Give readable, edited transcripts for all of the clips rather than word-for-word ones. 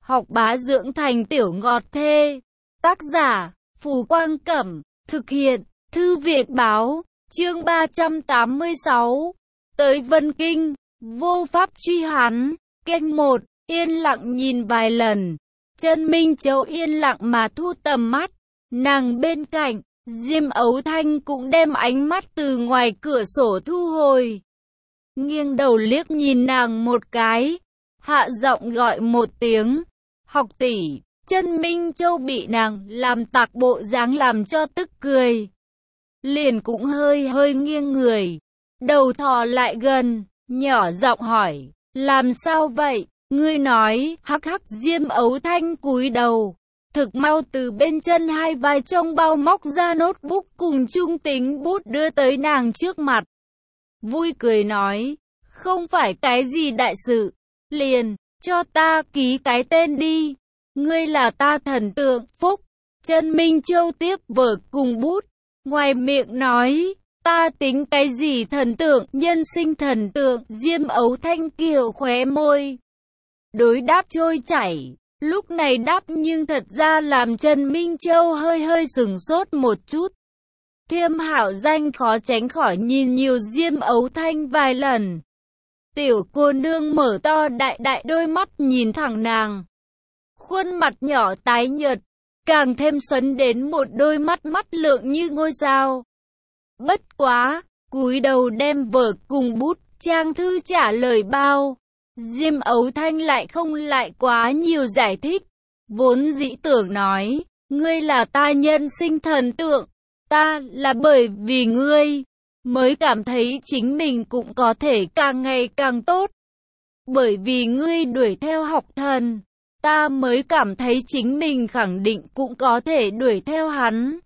học bá dưỡng thành tiểu ngọt thê. Tác giả, Phù Quang Cẩm, thực hiện, Thư viện Báo, chương 386. Tới Vân Kinh, vô pháp truy hắn. Kênh 1, yên lặng nhìn vài lần. Chân Minh Châu yên lặng mà thu tầm mắt. Nàng bên cạnh, Diêm Ấu Thanh cũng đem ánh mắt từ ngoài cửa sổ thu hồi. Nghiêng đầu liếc nhìn nàng một cái, hạ giọng gọi một tiếng, học tỷ. Chân Minh Châu bị nàng làm tạc bộ dáng làm cho tức cười. Liền cũng hơi nghiêng người, đầu thò lại gần, nhỏ giọng hỏi, làm sao vậy? Ngươi nói, hắc hắc. Diêm Ấu Thanh cúi đầu, thực mau từ bên chân hai vai trong bao móc ra notebook cùng trung tính bút đưa tới nàng trước mặt. Vui cười nói, không phải cái gì đại sự, liền, cho ta ký cái tên đi. Ngươi là ta thần tượng, phúc. Chân Minh Châu tiếp vở cùng bút, ngoài miệng nói, ta tính cái gì thần tượng, nhân sinh thần tượng. Diêm Ấu Thanh kiều khóe môi, đối đáp trôi chảy. Lúc này đáp nhưng thật ra làm Chân Minh Châu hơi sửng sốt một chút. Thiêm hảo danh khó tránh khỏi nhìn nhiều Diêm Ấu Thanh vài lần. Tiểu cô nương mở to đại đôi mắt nhìn thẳng nàng. Khuôn mặt nhỏ tái nhợt, càng thêm sấn đến một đôi mắt lượng như ngôi sao. Bất quá, cúi đầu đem vở cùng bút, trang thư trả lời bao. Diêm Ấu Thanh lại không lại quá nhiều giải thích. Vốn dĩ tưởng nói, ngươi là ta nhân sinh thần tượng, ta là bởi vì ngươi mới cảm thấy chính mình cũng có thể càng ngày càng tốt. Bởi vì ngươi đuổi theo học thần, ta mới cảm thấy chính mình khẳng định cũng có thể đuổi theo hắn.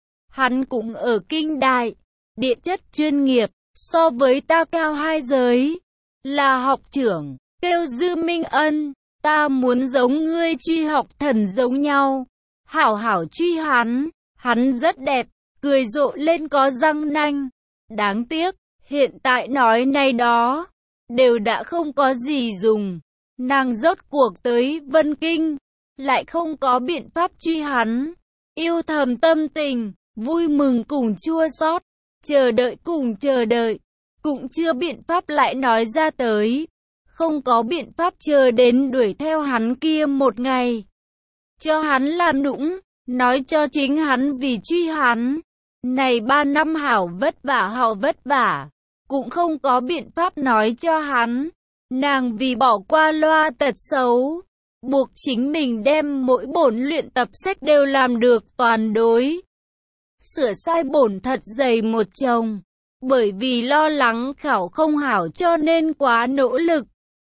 Hắn cũng ở kinh đại, địa chất chuyên nghiệp, so với ta cao 2 giới, là học trưởng, kêu Dư Minh Ân. Ta muốn giống ngươi truy học thần giống nhau, hảo hảo truy hắn. Hắn rất đẹp, cười rộ lên có răng nanh. Đáng tiếc, hiện tại nói này đó, đều đã không có gì dùng. Nàng rốt cuộc tới Vân Kinh, lại không có biện pháp truy hắn. Yêu thầm tâm tình, vui mừng cùng chua xót, chờ đợi cùng chờ đợi, cũng chưa biện pháp lại nói ra tới. Không có biện pháp chờ đến đuổi theo hắn kia một ngày. Cho hắn làm nũng, nói cho chính hắn vì truy hắn. Này 3 năm hảo vất vả, cũng không có biện pháp nói cho hắn. Nàng vì bỏ qua loa tật xấu, buộc chính mình đem mỗi bổn luyện tập sách đều làm được toàn đối. Sửa sai bổn thật dày một chồng, bởi vì lo lắng khảo không hảo cho nên quá nỗ lực.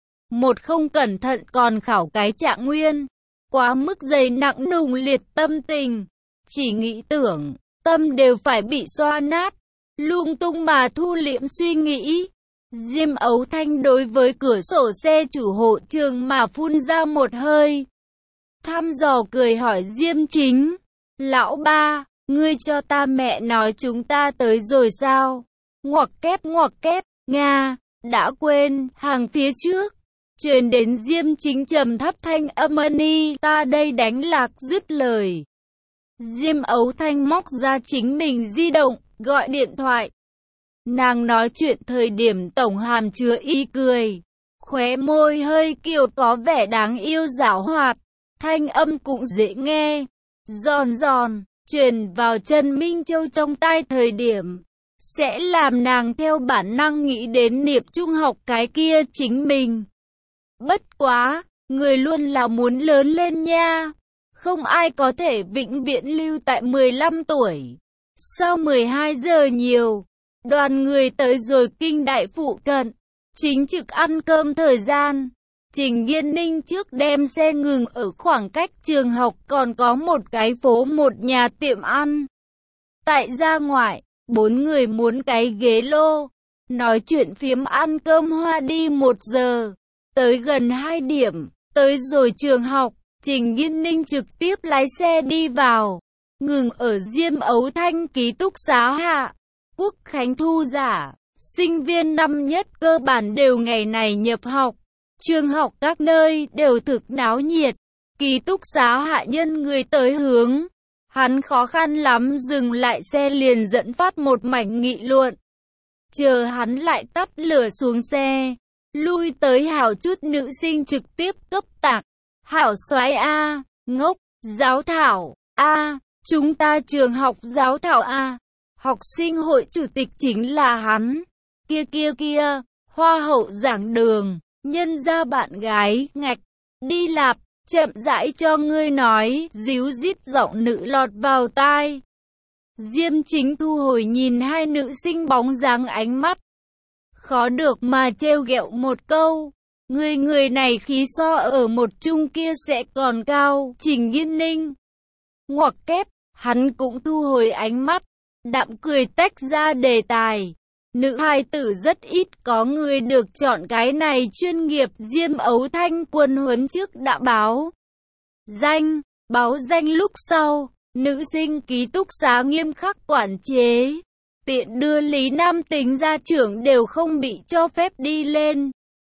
Một không cẩn thận còn khảo cái trạng nguyên, quá mức dày nặng nùng liệt tâm tình, chỉ nghĩ tưởng, tâm đều phải bị xoa nát, lung tung mà thu liễm suy nghĩ. Diêm Ấu Thanh đối với cửa sổ xe chủ hộ trường mà phun ra một hơi. Thăm dò cười hỏi Diêm Chính, lão ba, ngươi cho ta mẹ nói chúng ta tới rồi sao? Ngoặc kép, Nga, đã quên, hàng phía trước. Truyền đến Diêm Chính trầm thấp thanh âm ni, ta đây đánh lạc dứt lời. Diêm Ấu Thanh móc ra chính mình di động, gọi điện thoại. Nàng nói chuyện thời điểm tổng hàm chứa ý cười, khóe môi hơi kiều có vẻ đáng yêu giảo hoạt, thanh âm cũng dễ nghe, giòn giòn, truyền vào Chân Minh Châu trong tai thời điểm, sẽ làm nàng theo bản năng nghĩ đến niệm trung học cái kia chính mình. Bất quá, người luôn là muốn lớn lên nha, không ai có thể vĩnh viễn lưu tại 15 tuổi. Sau 12 giờ nhiều, đoàn người tới rồi kinh đại phụ cận, chính trực ăn cơm thời gian. Trình Nghiên Ninh trước đem xe ngừng ở khoảng cách trường học còn có một cái phố một nhà tiệm ăn. Tại gia ngoại, 4 người muốn cái ghế lô, nói chuyện phiếm ăn cơm hoa đi 1 giờ. Tới gần 2 điểm, tới rồi trường học, Trình Nghiên Ninh trực tiếp lái xe đi vào, ngừng ở Diêm Ấu Thanh ký túc xá hạ. Quốc khánh thu giả, sinh viên năm nhất cơ bản đều ngày này nhập học. Trường học các nơi đều thực náo nhiệt, Ký túc xá hạ nhân người tới hướng. Hắn khó khăn lắm dừng lại xe liền dẫn phát một mảnh nghị luận. Chờ hắn lại tắt lửa xuống xe. Lui tới hảo chút nữ sinh trực tiếp cấp tạc. Hảo soái A, ngốc, giáo thảo, A, chúng ta trường học giáo thảo A. Học sinh hội chủ tịch chính là hắn. Kia, hoa hậu giảng đường, nhân ra bạn gái, ngạch, đi lạp, chậm rãi cho ngươi nói, díu dít giọng nữ lọt vào tai. Diêm Chính thu hồi nhìn hai nữ sinh bóng dáng ánh mắt. Khó được mà trêu ghẹo một câu. Người này khí so ở một chung kia sẽ còn cao, Trình Nghiên Ninh. Ngoặc kép, hắn cũng thu hồi ánh mắt, đạm cười tách ra đề tài. Nữ hài tử rất ít có người được chọn cái này chuyên nghiệp. Diêm Ấu Thanh quân huấn trước đã báo danh lúc sau, nữ sinh ký túc xá nghiêm khắc quản chế. Tiện đưa Lý Nam Tính gia trưởng đều không bị cho phép đi lên.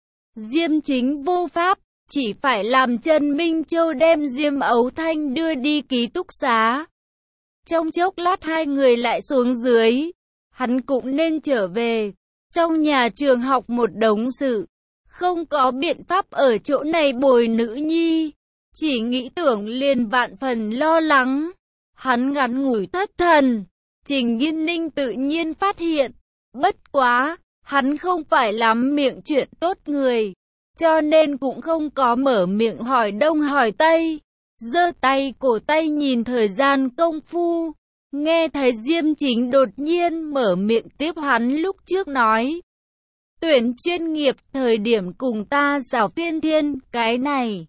Diêm Chính vô pháp, chỉ phải làm Trần Minh Châu đem Diêm Ấu Thanh đưa đi ký túc xá. Trong chốc lát hai người lại xuống dưới. Hắn cũng nên trở về. Trong nhà trường học một đống sự. Không có biện pháp ở chỗ này bồi nữ nhi. Chỉ nghĩ tưởng liền vạn phần lo lắng. Hắn ngắn ngủi thất thần. Trình Nghiên Ninh tự nhiên phát hiện. Bất quá, hắn không phải lắm miệng chuyện tốt người. Cho nên cũng không có mở miệng hỏi đông hỏi tây. Giơ tay cổ tay nhìn thời gian công phu. Nghe thấy Diêm Chính đột nhiên mở miệng tiếp hắn lúc trước nói. Tuyển chuyên nghiệp thời điểm cùng ta rảo phiên thiên, cái này.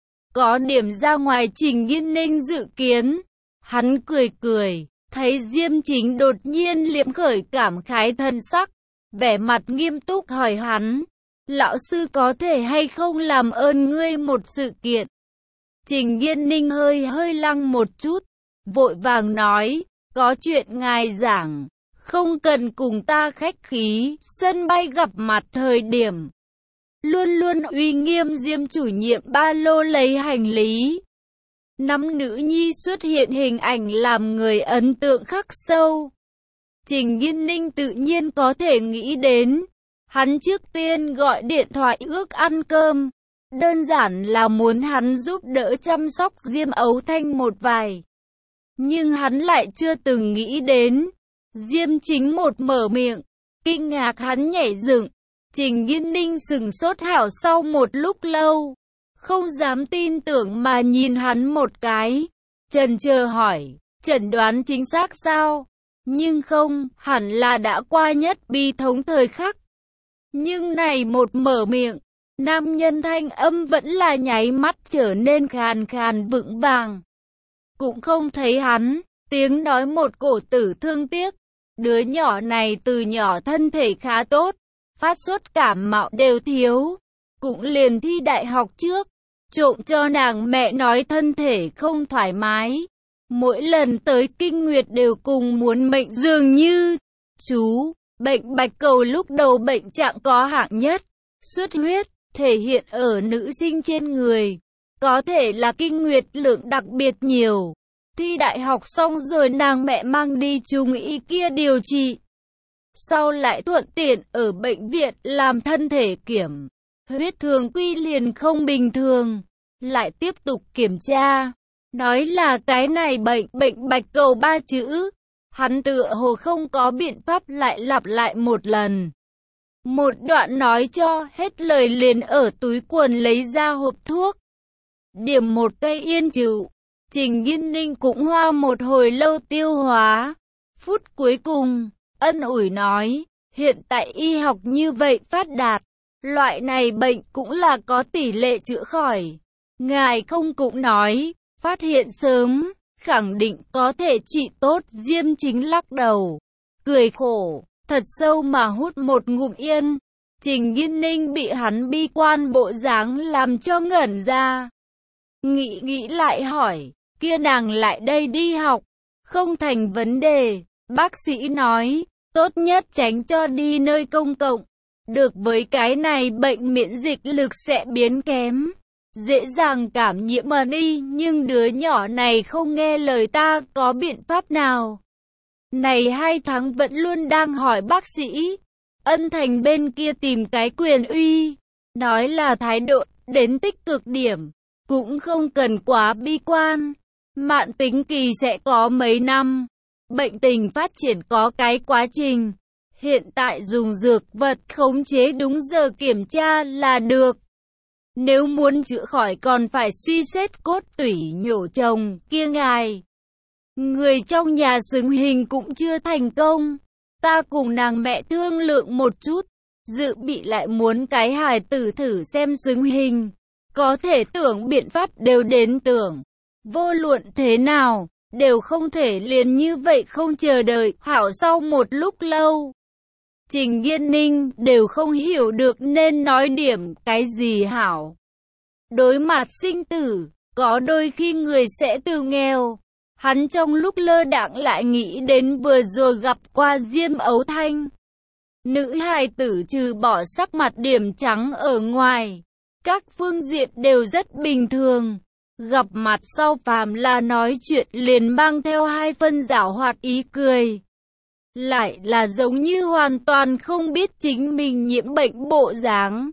Có điểm ra ngoài Trình Nghiên Ninh dự kiến. Hắn cười, thấy Diêm Chính đột nhiên liễm khởi cảm khái thân sắc. Vẻ mặt nghiêm túc hỏi hắn. Lão sư có thể hay không làm ơn ngươi một sự kiện. Trình Nghiên Ninh hơi lăng một chút. Vội vàng nói. Có chuyện ngài giảng, không cần cùng ta khách khí, sân bay gặp mặt thời điểm. Luôn luôn uy nghiêm Diêm chủ nhiệm ba lô lấy hành lý. Nắm nữ nhi xuất hiện hình ảnh làm người ấn tượng khắc sâu. Trình Nghiên Ninh tự nhiên có thể nghĩ đến. Hắn trước tiên gọi điện thoại ước ăn cơm. Đơn giản là muốn hắn giúp đỡ chăm sóc Diêm Ấu Thanh một vài. Nhưng hắn lại chưa từng nghĩ đến. Diêm Chính một mở miệng, kinh ngạc hắn nhảy dựng. Trình Nghiên Ninh sừng sốt hảo sau một lúc lâu. Không dám tin tưởng mà nhìn hắn một cái. Chần chờ hỏi, chẩn đoán chính xác sao? Nhưng không, hẳn là đã qua nhất bi thống thời khắc. Nhưng này một mở miệng, nam nhân thanh âm vẫn là nháy mắt trở nên khàn khàn vững vàng. Cũng không thấy hắn, tiếng nói một cổ tử thương tiếc. Đứa nhỏ này từ nhỏ thân thể khá tốt, phát sốt cảm mạo đều thiếu. Cũng liền thi đại học trước, trộm cho nàng mẹ nói thân thể không thoải mái. Mỗi lần tới kinh nguyệt đều cùng muốn mệnh dường như. Chú, bệnh bạch cầu lúc đầu bệnh trạng có hạng nhất, xuất huyết, thể hiện ở nữ sinh trên người. Có thể là kinh nguyệt lượng đặc biệt nhiều. Thi đại học xong rồi nàng mẹ mang đi trung y kia điều trị. Sau lại thuận tiện ở bệnh viện làm thân thể kiểm. Huyết thường quy liền không bình thường. Lại tiếp tục kiểm tra. Nói là cái này bệnh bạch cầu 3 chữ. Hắn tựa hồ không có biện pháp lại lặp lại một lần. Một đoạn nói cho hết lời liền ở túi quần lấy ra hộp thuốc. Điểm một cây yên chịu. Trình Nghiên Ninh cũng hoa một hồi lâu tiêu hóa. Phút cuối cùng, ân ủi nói, hiện tại y học như vậy phát đạt. Loại này bệnh cũng là có tỷ lệ chữa khỏi. Ngài không cũng nói, phát hiện sớm, khẳng định có thể trị tốt. Diêm Chính lắc đầu, cười khổ, thật sâu mà hút một ngụm yên. Trình Nghiên Ninh bị hắn bi quan bộ dáng làm cho ngẩn ra. Nghĩ lại hỏi, kia nàng lại đây đi học, không thành vấn đề. Bác sĩ nói, tốt nhất tránh cho đi nơi công cộng. Được với cái này bệnh miễn dịch lực sẽ biến kém. dễ dàng cảm nhiễm ẩn y, nhưng đứa nhỏ này không nghe lời ta, có biện pháp nào? Này 2 tháng vẫn luôn đang hỏi bác sĩ. Ân Thành bên kia tìm cái quyền uy, nói là thái độ đến tích cực điểm, cũng không cần quá bi quan. Mạn tính kỳ sẽ có mấy năm, bệnh tình phát triển có cái quá trình. Hiện tại dùng dược vật khống chế đúng giờ kiểm tra là được. Nếu muốn chữa khỏi còn phải suy xét cốt tủy nhổ chồng kia ngài. Người trong nhà xứng hình cũng chưa thành công. Ta cùng nàng mẹ thương lượng một chút, dự bị lại muốn cái hài tử thử xem xứng hình. Có thể tưởng biện pháp đều đến tưởng. Vô luận thế nào, đều không thể liền như vậy không chờ đợi. Hảo sau một lúc lâu, Trình Nghiên Ninh đều không hiểu được nên nói điểm cái gì hảo. Đối mặt sinh tử, có đôi khi người sẽ từ nghèo. Hắn trong lúc lơ đãng lại nghĩ đến vừa rồi gặp qua Diêm Ấu Thanh. Nữ hài tử trừ bỏ sắc mặt điểm trắng ở ngoài, các phương diện đều rất bình thường. Gặp mặt sau phàm là nói chuyện liền mang theo 2 phân giảo hoạt ý cười. Lại là giống như hoàn toàn không biết chính mình nhiễm bệnh bộ dáng.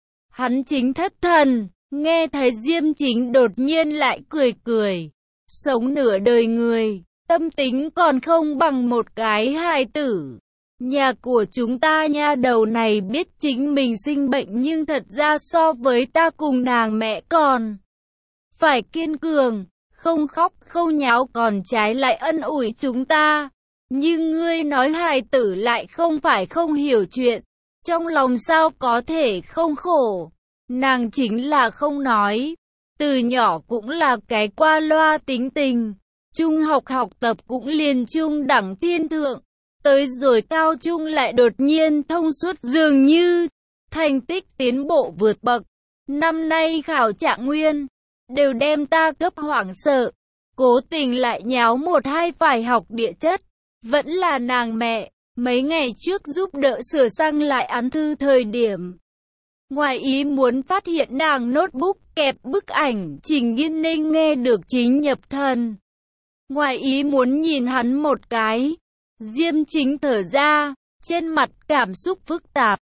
Hắn chính thất thần, nghe thấy Diêm Chính đột nhiên lại cười cười. Sống nửa đời người, tâm tính còn không bằng một cái hài tử. Nhà của chúng ta nha đầu này biết chính mình sinh bệnh nhưng thật ra so với ta cùng nàng mẹ còn phải kiên cường, không khóc không nháo còn trái lại ân ủi chúng ta. Nhưng ngươi nói hài tử lại không phải không hiểu chuyện, trong lòng sao có thể không khổ. Nàng chính là không nói, từ nhỏ cũng là cái qua loa tính tình, trung học học tập cũng liền trung đẳng thiên thượng, tới rồi cao trung lại đột nhiên thông suốt dường như thành tích tiến bộ vượt bậc. Năm nay khảo trạng nguyên, đều đem ta cấp hoảng sợ, cố tình lại nháo 1-2 phải học địa chất, vẫn là nàng mẹ, mấy ngày trước giúp đỡ sửa sang lại án thư thời điểm. Ngoài ý muốn phát hiện nàng notebook kẹp bức ảnh, Trình Nghiên Ninh nghe được chính nhập thần. Ngoài ý muốn nhìn hắn một cái, Diêm Chính thở ra, trên mặt cảm xúc phức tạp.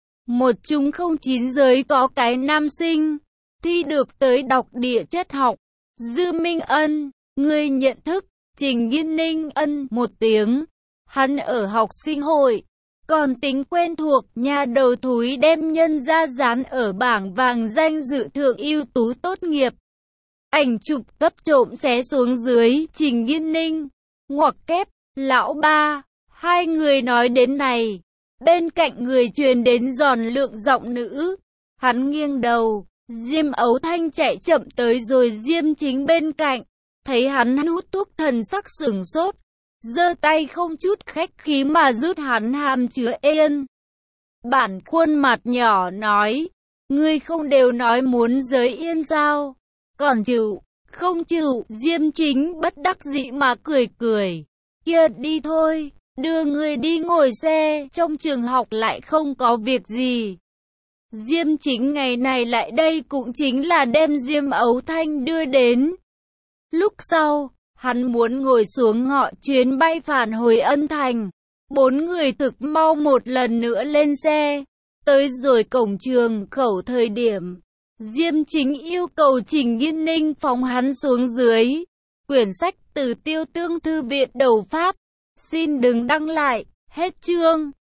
1/09 giới có cái nam sinh, thi được tới đọc địa chất học. Dư Minh Ân, ngươi nhận thức? Trình Nghiên Ninh ân một tiếng. Hắn ở học sinh hội, còn tính quen thuộc, nhà đầu thúi đem nhân ra dán ở bảng vàng danh dự thượng ưu tú tốt nghiệp. Ảnh chụp cấp trộm xé xuống dưới, Trình Nghiên Ninh, ngoặc kép, lão ba. 2 người nói đến này, bên cạnh người truyền đến giòn lượng giọng nữ. Hắn nghiêng đầu, Diêm Ấu Thanh chạy chậm tới rồi Diêm Chính bên cạnh, thấy hắn hút thuốc thần sắc sửng sốt, giơ tay không chút khách khí mà rút hắn hàm chứa yên. Bản khuôn mặt nhỏ nói, ngươi không đều nói muốn giới yên sao, còn chịu, không chịu. Diêm Chính bất đắc dĩ mà cười cười, kia đi thôi, đưa ngươi đi ngồi xe, trong trường học lại không có việc gì. Diêm Chính ngày này lại đây cũng chính là đem Diêm Ấu Thanh đưa đến. Lúc sau, hắn muốn ngồi xuống ngọ chuyến bay phản hồi Ân Thành. 4 người thực mau một lần nữa lên xe. Tới rồi cổng trường khẩu thời điểm, Diêm Chính yêu cầu Trình Nghiên Ninh phóng hắn xuống dưới. Quyển sách từ Tiêu Tương Thư viện đầu phát. Xin đừng đăng lại, hết chương.